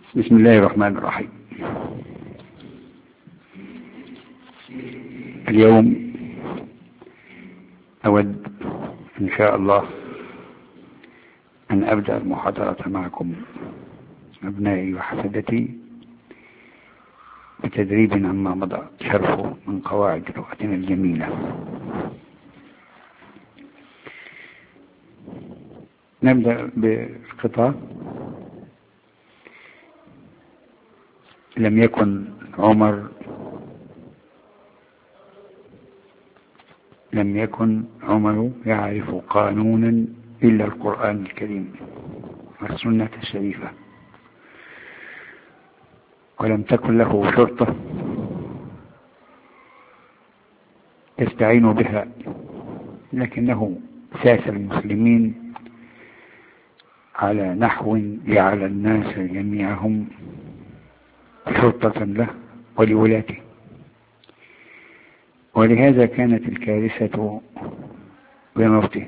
بسم الله الرحمن الرحيم. اليوم أود إن شاء الله أن أبدأ المحاضرة معكم أبنائي وحفدتي بتدريب عما مضى شرحه من قواعد لغتنا الجميلة. نبدأ بالقطعة. لم يكن عمر يعرف قانونا إلا القرآن الكريم والسنة الشريفة، ولم تكن له شرطة يستعين بها، لكنه ساس المسلمين على نحو جعل الناس جميعهم شرطة له ولولاته. ولهذا كانت الكارثة بموته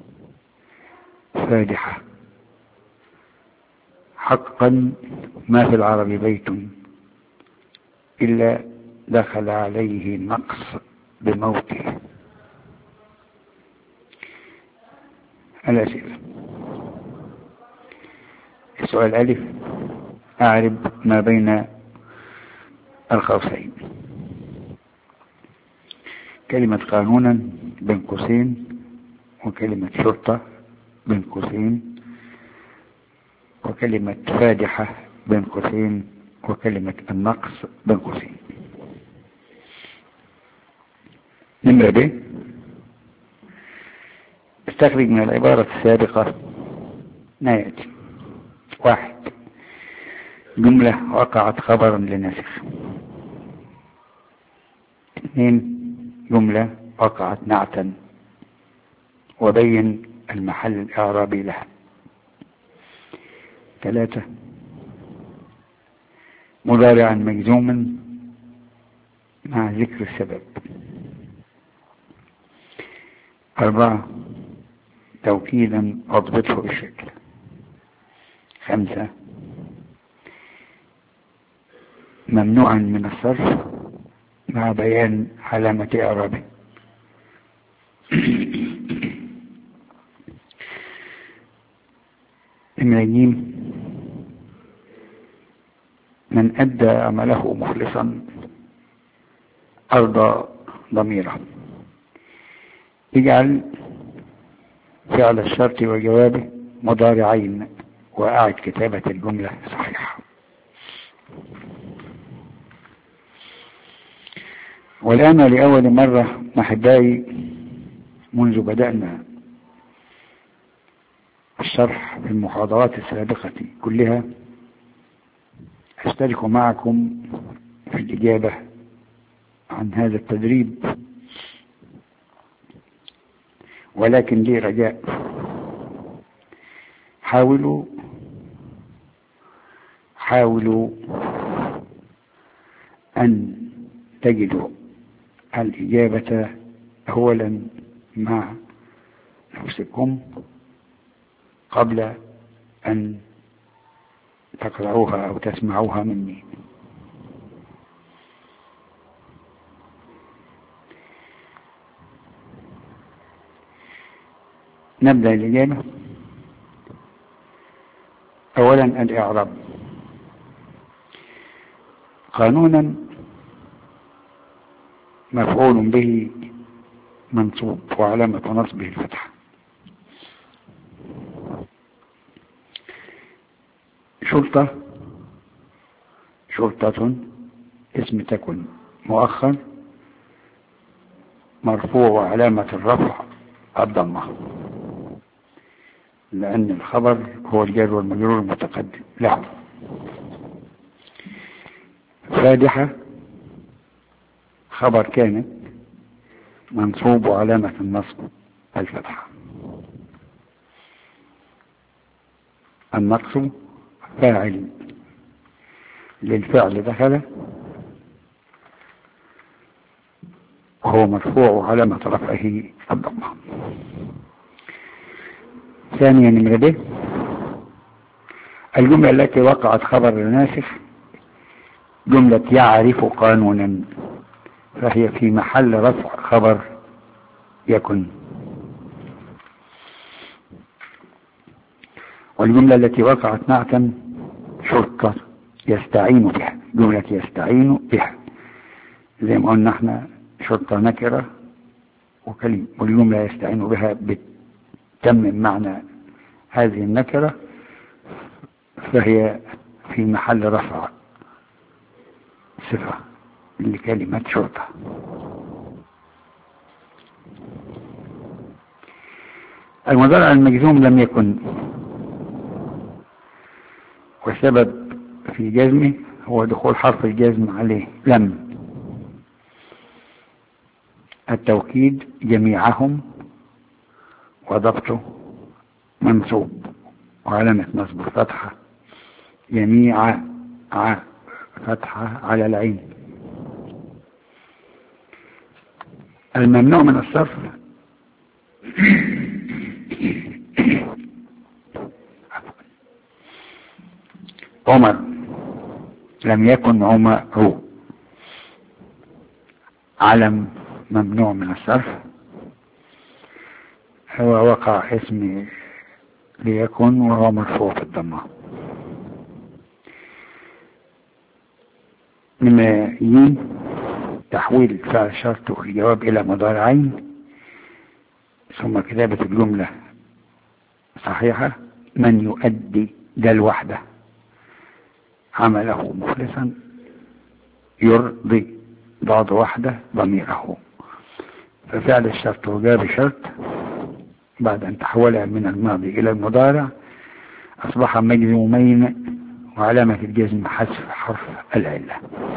فادحة حقا. ما في العرب بيت إلا دخل عليه النقص بموته. الأسئلة. السؤال ألف: أعرب ما بين القوسين. كلمة قانونا بين قوسين، وكلمة شرطة بين قوسين، وكلمة فادحة بين قوسين، وكلمة النقص بين قوسين. نمرة ب: استخرج من العبارة السابقة ما يأتي. 1. جملة وقعت خبرا لناسخ. 2. جملة وقعت نعتا، وبين المحل الإعرابي لها. 3. مضارعا مجزوما مع ذكر السبب. 4. توكيدا واضبطه بالشكل. 5. ممنوعا من الصرف مع بيان علامة إعرابه. 8. من أدى عمله مخلصا أرضى ضميره. اجعل فعل الشرط وجوابه مضارعين، وأعد كتابة الجملة صحيحة. والآن لأول مرة أحبائي منذ بدأنا الشرح في المحاضرات السابقة كلها أشترك معكم في الإجابة عن هذا التدريب، ولكن لي رجاء: حاولوا أن تجدوا الإجابة أولا مع نفسكم قبل أن تقرأوها أو تسمعوها مني. نبدأ الإجابة. أولا الإعراب. قانونا مفعول به منصوب وعلامة نصبه الفتحة. شرطة اسم تكن مؤخر مرفوع وعلامة الرفع الضمة، لأن الخبر هو الجار والمجرور المتقدم له. فادحة خبر كانت منصوب وعلامة النصب الفتحة. النقص فاعل للفعل دخل، وهو مرفوع وعلامة رفعه الضمة. ثانيا نمرة ب: الجملة التي وقعت خبر ناسخ جملة يعرف قانونا، فهي في محل رفع خبر يكن. والجملة التي وقعت نعتا شرطة يستعين بها، جملة يستعين بها زي ما قلنا احنا شرطة نكرة وكلمة، والجملة يستعين بها بتتمم معنى هذه النكرة، فهي في محل رفع صفة لكلمة شرطة. المضارع المجزوم لم يكن، والسبب في جزمه هو دخول حرف الجزم عليه لم. التوكيد جميعهم وضبطه منصوب وعلامة نصبه فتحة، جميع فتحة على العين. الممنوع من الصرف عمر لم يكن عمر، علم ممنوع من الصرف، هو وقع اسم ليكن وهو مرفوع في الضمة. نمائيين تحويل فعل شرط والجواب إلى مضارعين ثم كتابة الجملة صحيحة. من يؤدي ده الوحدة عمله مخلصا يرضي ضاد وحدة ضميره، ففعل الشرط وجاب شرط بعد أن تحولها من الماضي إلى المضارع أصبح مجزومين وعلامة الجزم حذف حرف العلة.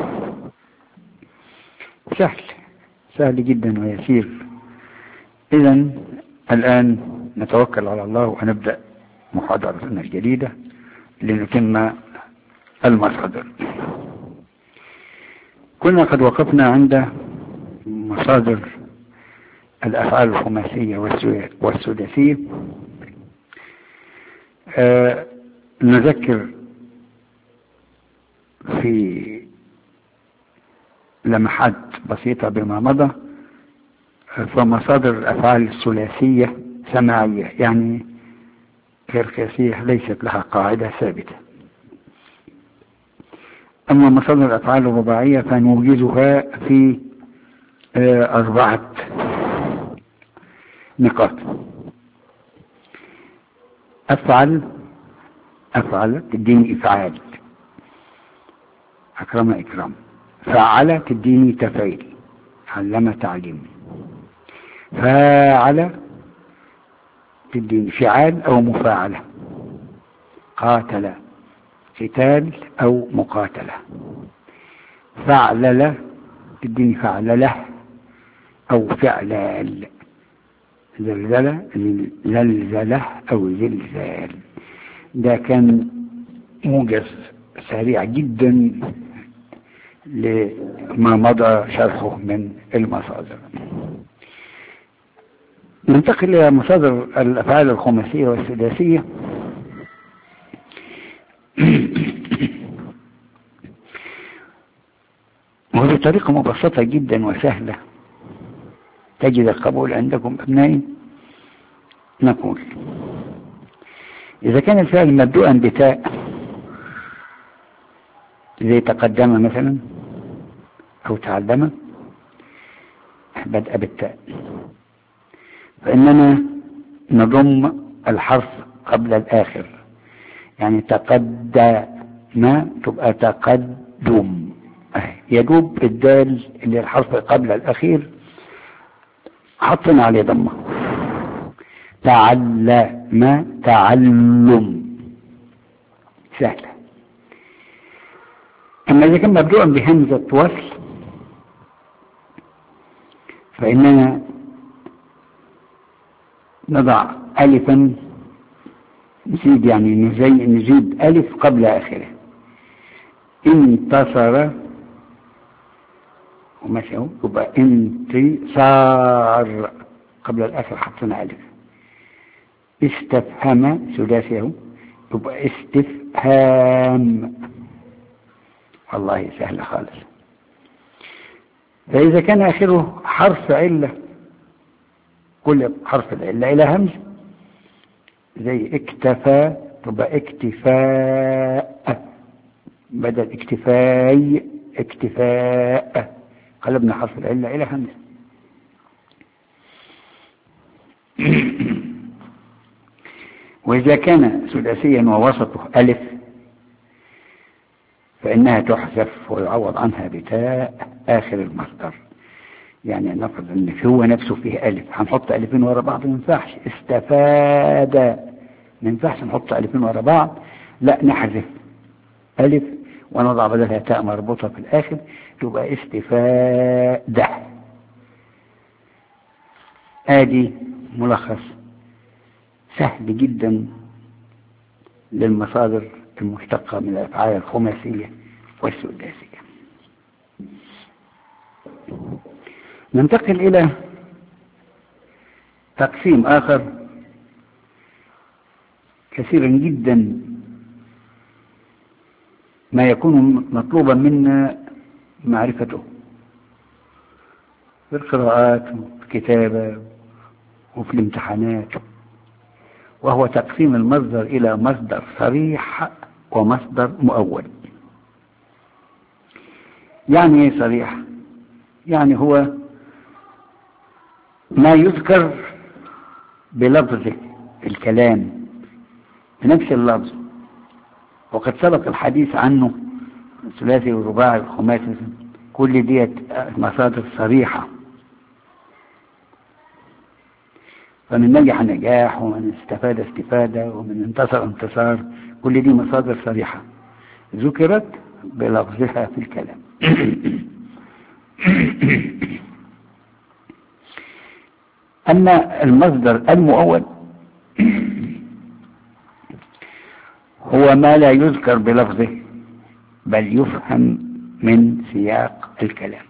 سهل جدا ويسير. إذن الآن نتوكل على الله ونبدأ محاضرتنا الجديدة لنتم المصادر. كنا قد وقفنا عند مصادر الأفعال الخماسية والسداسية. نذكر في لمحات بسيطة بما مضى. فمصادر الأفعال الثلاثية سماعية، يعني غير قياسية، ليست لها قاعدة ثابتة. أما مصادر الأفعال الرباعية فنوجدها في 4 نقاط. أفعل تديني إفعال، أكرم إكرام. فعل تديني تفعيل، علم تعليم. فاعل تديني فعال أو مفاعلة، قاتل قتال أو مقاتلة. فعلل تديني فعلله أو فعلال، زلزله أو زلزال. ده كان موجز سريع جدا لما مضى شرحه من المصادر. ننتقل إلى مصادر الأفعال الخماسية والسداسية. وهذه طريقة مبسطة جدا وسهلة تجد القبول عندكم أبنائي. نقول إذا كان الفعل مبدوءا بتاء زي تقدم مثلا أو تعلم، بدأ بالتاء، فإننا نضم الحرف قبل الآخر، يعني تقدم تبقى تقدم. يدوب الدال اللي الحرف قبل الأخير حطنا عليه ضمه. تعلم تعلم، سهلة. أما إذا كان مبدوءا بهمزة وصل فإننا نضع ألفا، نزيد يعني نزيد ألف قبل آخره. انتصر وماشي اهو، يبقى انتصار قبل الآخر حطنا ألف. استفهم سداسي اهو، يبقى استفهام. تام. والله سهل خالص. فإذا كان آخره حرف علة، كل حرف العلة إلى همز، زي اكتفى تبقى اكتفاء، بدل اكتفاي اكتفاء، قلبنا حرف العلة إلى همز. وإذا كان ثلاثيا ووسطه ألف فإنها تحذف ويعوض عنها بتاء آخر المصدر. يعني نفرض ان هو نفسه فيه ألف، هنحط ألفين ورا بعض، ما ينفعش. استفاد، ما ينفعش نحط ألفين ورا بعض، لا نحذف ألف ونضع بدلها تاء مربوطة في الآخر، تبقى استفادة. آدي ملخص سهل جدا للمصادر المشتقة من الأفعال الخماسية والسداسية. ننتقل إلى تقسيم آخر كثيرا جدا ما يكون مطلوبا منا معرفته في القراءات وفي الكتابة وفي الامتحانات، وهو تقسيم المصدر إلى مصدر صريح ومصدر مؤول. يعني ايه صريح؟ يعني هو ما يذكر بلفظه الكلام بنفس اللفظ، وقد سبق الحديث عنه، الثلاثي والرباعي والخماسي، كل ديت مصادر صريحة. فمن نجح نجاح، ومن استفاد استفادة، ومن انتصر انتصار، كل دي مصادر صريحة ذكرت بلفظها في الكلام. أما المصدر المؤول هو ما لا يذكر بلفظه بل يفهم من سياق الكلام.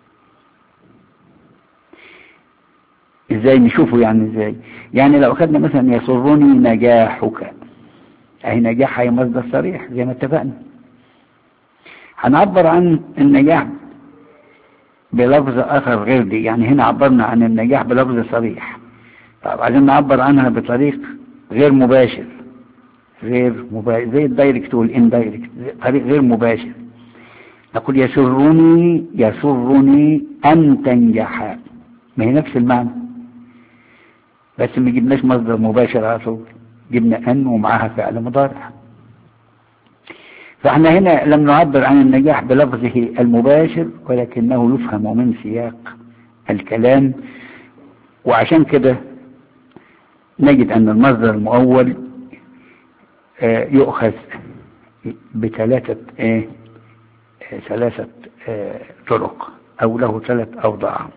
ازاي نشوفه؟ يعني ازاي؟ يعني لو اخذنا مثلا يسرني نجاحك، اي نجاح هي مصدر صريح زي ما اتفقنا. هنعبر عن النجاح بلفظ اخر غير دي، يعني هنا عبرنا عن النجاح بلفظ صريح، طب عايزين نعبر عنها بطريق غير مباشر، زي الدايركت والاندايركت، طريق غير مباشر. نقول يسرني ان تنجح، ما هي نفس المعنى، بس ما جبناش مصدر مباشر على طول، جبنا ان ومعاها فعل مضارع. فاحنا هنا لم نعبر عن النجاح بلفظه المباشر، ولكنه يفهم من سياق الكلام. وعشان كده نجد ان المصدر المؤول يؤخذ بثلاثة طرق، او له 3 اوضاع.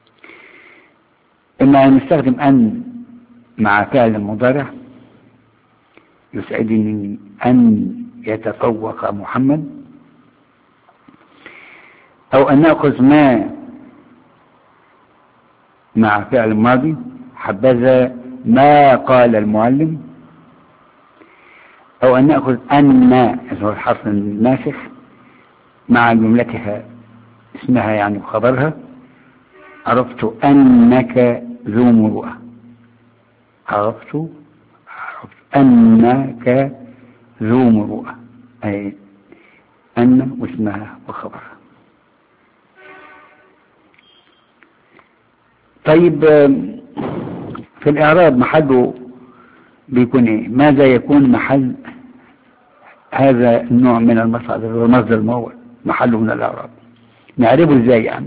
اما ان نستخدم ان مع فعل مضارع، يسعدني ان يتفوق محمد، او ان نأخذ ما مع فعل ماضي، حبذا ما قال المعلم، او ان نأخذ ان هو الحرف الناسخ مع جملتها اسمها يعني وخبرها، عرفت انك ذو مروءة، عرفت انك ذو مروءة، اي ان واسمها وخبرها. طيب في الاعراب محله بيكون ايه؟ ماذا يكون محل هذا النوع من المصادر والمصدر المؤول؟ محله من الاعراب نعرفه ازاي؟ يعني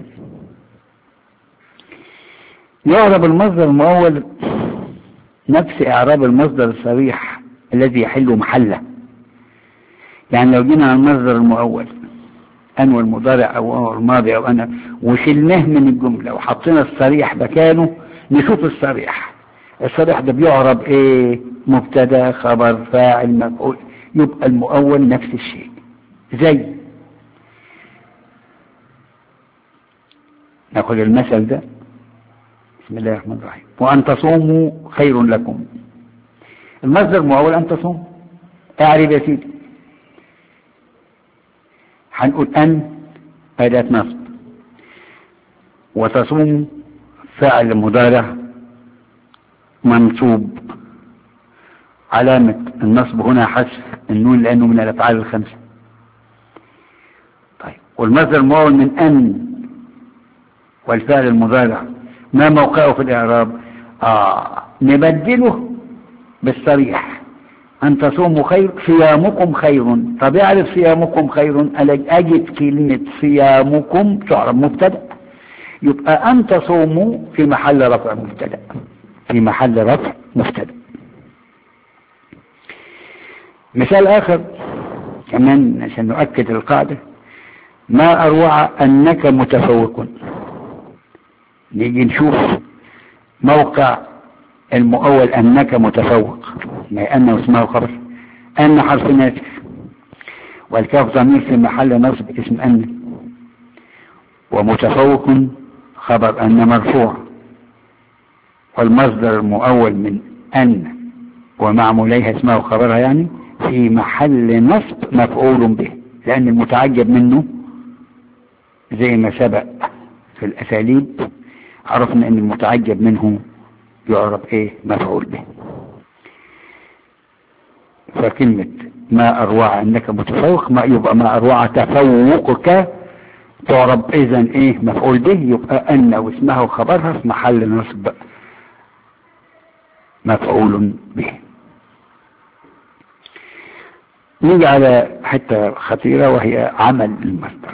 يعرب المصدر المؤول نفس اعراب المصدر الصريح الذي يحل محله. يعني لو جينا على المصدر المؤول ان والمضارع او الماضي او انا، وشلناه من الجمله وحطينا الصريح مكانه، نشوف الصريح ده بيعرب ايه؟ مبتدا خبر فاعل مفعول، يبقى المؤول نفس الشيء. زي ناخذ المثل ده، بسم الله الرحمن الرحيم، وان تصوموا خير لكم. المصدر المؤول ان تصوم، اعرف يا سيدي هنقول أن أداة نصب، وتصوم فعل مضارع منصوب، علامة النصب هنا حذف النون لأنه من الأفعال الخمسة. طيب، والمصدر المؤول من أن والفعل المضارع ما موقعه في الإعراب؟ نبدله بالصريح، أن تصوموا خير، صيامكم خير. طب يعرف صيامكم خير، أجد كلمة صيامكم تعرب مبتدأ، يبقى أن تصوموا في محل رفع مبتدأ، في محل رفع مبتدأ. مثال آخر كمان عشان نؤكد القاعدة، ما أروع أنك متفوق. نيجي نشوف موقع المؤول أنك متفوق، ما أنه اسمه خبر، أن حرف ناسخ، والكاف ضمير في محل نصب اسم أن، ومتفوق خبر أن مرفوع، والمصدر المؤول من أن ومعموليها اسمه خبرها، يعني في محل نصب مفعول به، لأن المتعجب منه زي ما سبق في الأساليب عرفنا أن المتعجب منه يعرف إيه؟ مفعول به. فكلمة ما أروع أنك متفوق، ما يبقى ما أروع تفوقك تعرب إذن إيه؟ مفعول به، يبقى أن واسمها وخبرها في محل نصب مفعول به. نيجي على حتة خطيرة وهي عمل المصدر.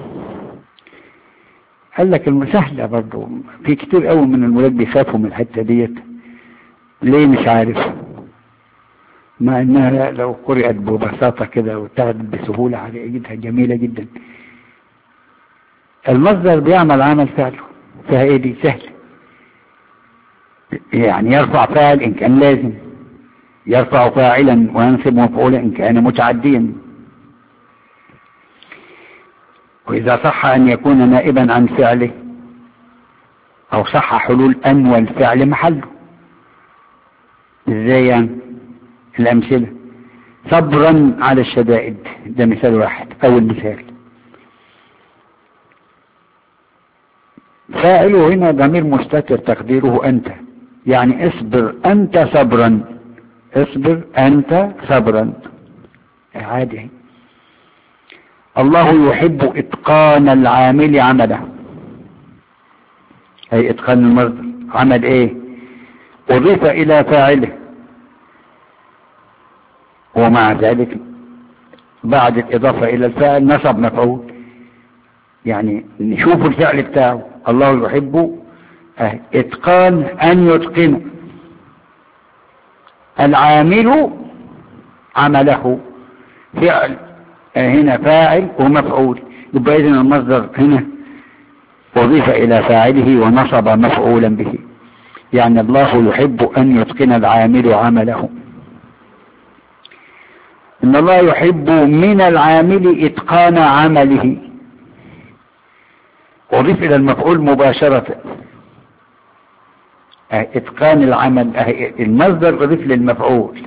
قال لك المسهلة برضو، في كتير قوي من الولاد بيخافوا من الحتة ديت، ليه مش عارف، مع انها لو قرأت ببساطة كده واتخذت بسهولة هتجدها جميلة جدا. المصدر بيعمل عمل فعله، فيها ايه دي؟ سهل، يعني يرفع فاعل ان كان لازم، يرفع فاعلا وينصب مفعولا ان كان متعديا، واذا صح ان يكون نائبا عن فعله، او صح حلول ان والفعل محله. ازاي يعني؟ الامثلة، صبرا على الشدائد، ده مثال واحد. اول مثال، فاعله هنا ضمير مستتر تقديره انت، يعني اصبر انت صبرا، اصبر انت صبرا، عادي. الله يحب اتقان العامل عمله، اي اتقان المصدر، عمل ايه؟ اضيف الى فاعله، ومع ذلك بعد الاضافة الى الفاعل نصب مفعول. يعني نشوف الفعل بتاعه، الله يحب اتقان ان يتقن العامل عمله، فعل هنا فاعل ومفعول، يبقى اذن المصدر هنا أضيف إلى فاعله ونصب مفعولا به، يعني الله يحب أن يتقن العامل عمله. إن الله يحب من العامل إتقان عمله، أضيف إلى المفعول مباشرة، إتقان العمل، المصدر أضيف للمفعول،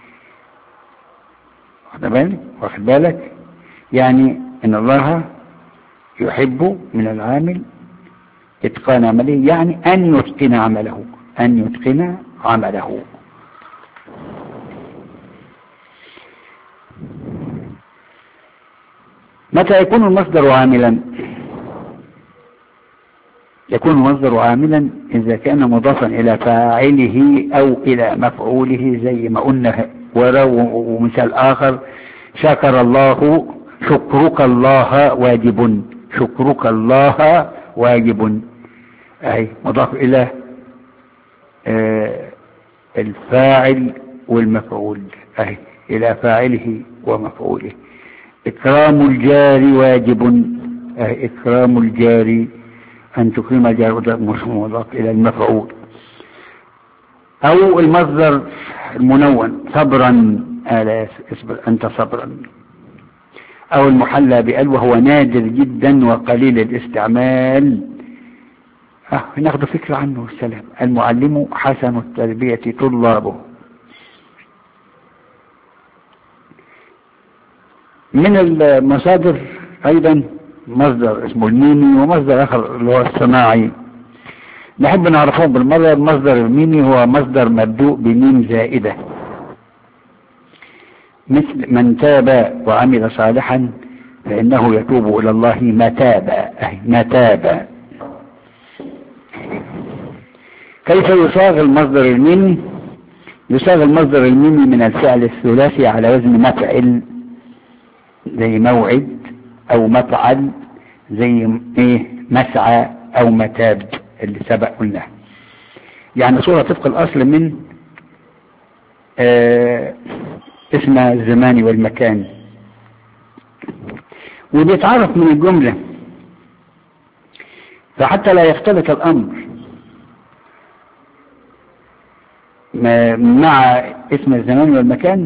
واخد بالك؟ يعني إن الله يحب من العامل اتقان عمله، يعني ان يتقن عمله، ان يتقن عمله. متى يكون المصدر عاملا؟ يكون المصدر عاملا اذا كان مضافا الى فاعله او الى مفعوله، زي ما قلنا. ومثال اخر، شكر الله، شكرك الله واجب، شكرك الله واجب، اهي مضاف الى الفاعل والمفعول، اهي الى فاعله ومفعوله. اكرام الجار واجب، اهي اكرام الجار، ان تكرم الجار مضاف الى المفعول. او المصدر المنون، صبرا الا اصبر انت صبرا. او المحلى بال، وهو نادر جدا وقليل الاستعمال، ناخد فكرة عنه. السلام، المعلم حسن التربية طلابه. من المصادر ايضا مصدر اسمه الميمي، ومصدر اخر اللي هو الصناعي. نحب نعرفهم بالمرة. المصدر الميمي هو مصدر مبدوء بميم زائدة، مثل من تاب وعمل صالحا فإنه يتوب إلى الله متابا، متابا. كيف يصاغ المصدر الميمي؟ يصاغ المصدر الميمي من الفعل الثلاثي على وزن مفعل، زي موعد او مفعل، زي مسعى او متاب اللي سبق قلناه. يعني صورة طبق الاصل من اسم الزمان والمكان، وبيتعرف من الجملة، فحتى لا يختلط الامر مع اسم الزمان والمكان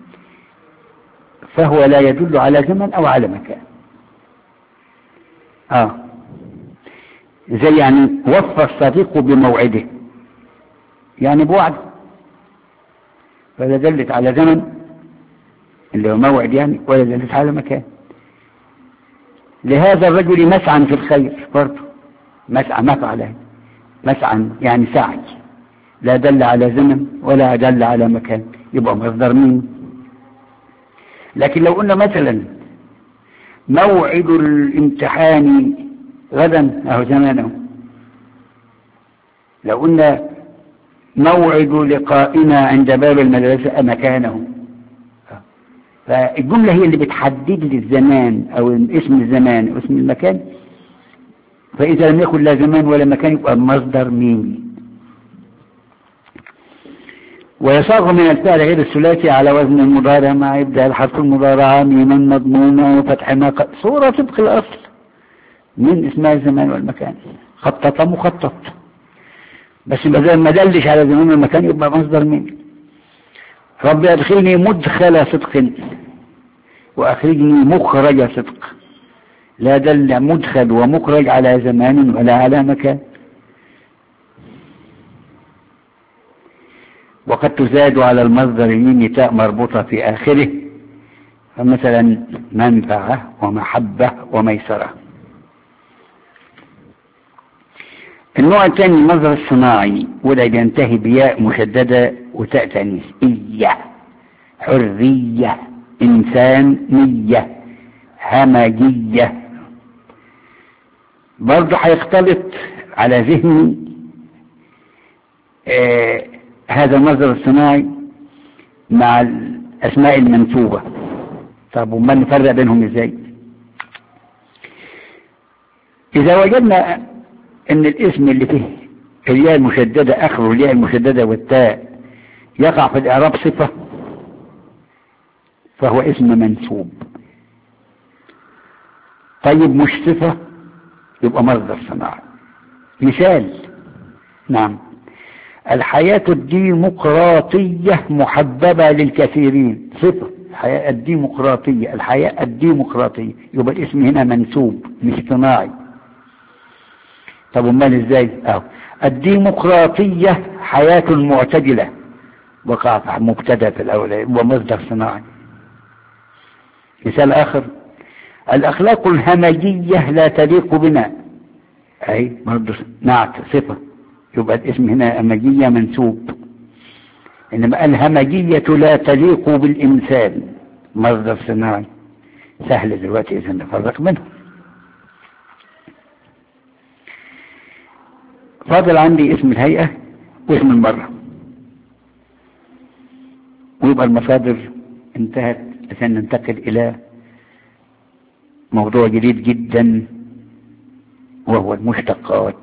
فهو لا يدل على زمن او على مكان. زي يعني وفى الصديق بموعده، يعني بوعد، فلا دلت على زمن اللي هو موعد يعني، ولا دلت على مكان. لهذا الرجل مسعى في الخير برضه، مسعى مفعل، مسعى يعني سعي، لا دل على زمن ولا دل على مكان، يبقى مصدر مين. لكن لو قلنا مثلا موعد الامتحان غدا اهو زمانه، لو قلنا موعد لقائنا عند باب المدرسة مكانه، فالجملة هي اللي بتحدد لي الزمان او اسم الزمان او اسم المكان. فاذا لم يكن لا زمان ولا مكان يبقى مصدر ميمي. ويصاغ من الفعل غير الثلاثي على وزن المضارع مع إبدال الحرف المضارع ميما مضمومة وفتح ما صورة طبق الأصل من اسماء الزمان والمكان. خطط مخطط، بس ما دلش على زمان والمكان يبقى مصدر مين. رب أدخلني مدخل صدق وأخرجني مخرج صدق، لا دل مدخل ومخرج على زمان ولا على مكان. وقد تزاد على المصدر الميمي تاء مربوطة في آخره، فمثلا منفعة ومحبة وميسرة. النوع الثاني المصدر الصناعي، وده بينتهي بياء مشددة وتاء تانيث. إية، حرية، إنسانية، همجية. برضه هيختلط على ذهني هذا المصدر الصناعي مع الأسماء المنسوبة. طب وما نفرق بينهم ازاي؟ إذا وجدنا ان الاسم اللي فيه الياء المشددة اخره الياء المشددة والتاء يقع في الاعراب صفة، فهو اسم منسوب. طيب مش صفة يبقى مصدر صناعي. مثال، نعم، الحياة الديمقراطية محببة للكثيرين، صفة الحياة الديمقراطية، الحياة الديمقراطية، يبقى الاسم هنا منسوب مش صناعي. طب امال ازاي؟ الديمقراطية حياة معتدلة، وقع مبتدا في الاول ومصدر صناعي. مثال اخر، الاخلاق الهمجية لا تليق بنا، اي برضه نعت صفة، يبقى الاسم هنا همجية منسوب. انما الهمجية لا تليق بالانسان مصدر صناعي. سهل دلوقتي اذا نفرق منهم. فاضل عندي اسم الهيئة واسم المرة، ويبقى المصادر انتهت عشان ننتقل الى موضوع جديد جدا وهو المشتقات.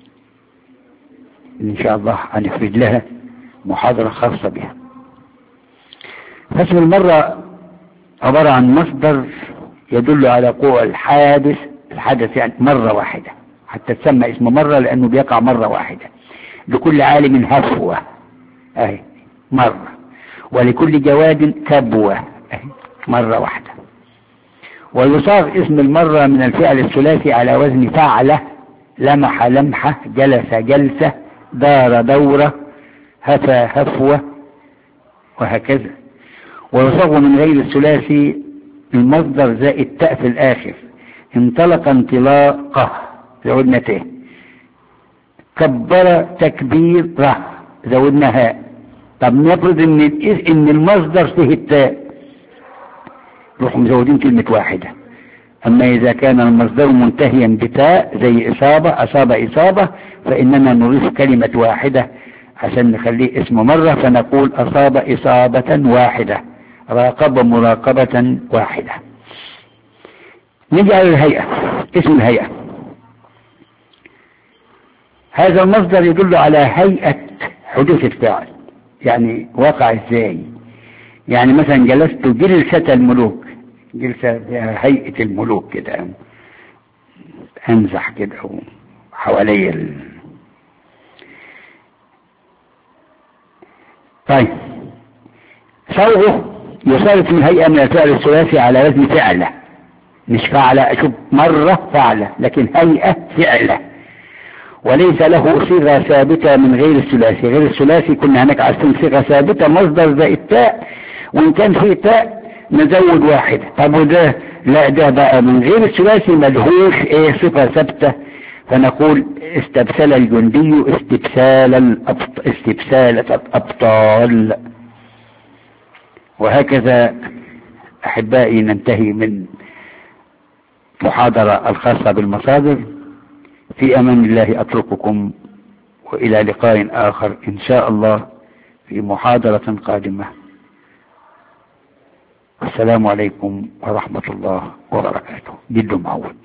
ان شاء الله هنفرد لها محاضرة خاصة بها. فاسم المرة عبارة عن مصدر يدل على وقوع الحدث يعني مرة واحدة، حتى تسمى اسم مرة لأنه بيقع مرة واحدة. لكل عالم هفوة اهي مرة، ولكل جواد كبوة اهي مرة واحدة. ويصاغ اسم المرة من الفعل الثلاثي على وزن فعلة، لمح لمحة، جلس جلسة، دار دورة، هفى هفوة، وهكذا. ويصاغ من غير الثلاثي المصدر زائد تاء في الآخر، انطلق انطلاقه زودنا ت، كبر تكبيره زودنا هاء. طب نفرض ان المصدر فيه التاء، نروح مزودين كلمة واحدة. اما اذا كان المصدر منتهيا بتاء زي اصابة، اصاب اصابة، فاننا نضيف كلمة واحدة عشان نخليه اسم مرة، فنقول اصاب اصابة واحدة، راقب مراقبة واحدة. نيجي على الهيئة، اسم الهيئة. هذا المصدر يدل على هيئة حدوث الفعل، يعني وقع ازاي. يعني مثلا جلست جلسة الملوك، جلسة فيها هيئة الملوك كده، انزح كده حوالي طيب صوغه يصرف من هيئة من الفعل الثلاثي على وزن فعلة، مش فعلة، اشوف مرة فعلة، لكن هيئة فعلة، وليس له صيغة ثابتة من غير الثلاثي. غير الثلاثي كنا هناك عايزين صيغة ثابتة، مصدر زي التاء، وان كان فيه تاء نزود واحدة. طب وده لا، ده بقى من غير الثلاثي ملهوش صفة ثابتة، فنقول استبسل الجندي استبسال الأبطال. وهكذا أحبائي ننتهي من محاضرة الخاصة بالمصادر. في أمان الله أترككم، وإلى لقاء آخر إن شاء الله في محاضرة قادمة. السلام عليكم ورحمة الله وبركاته. جد معود.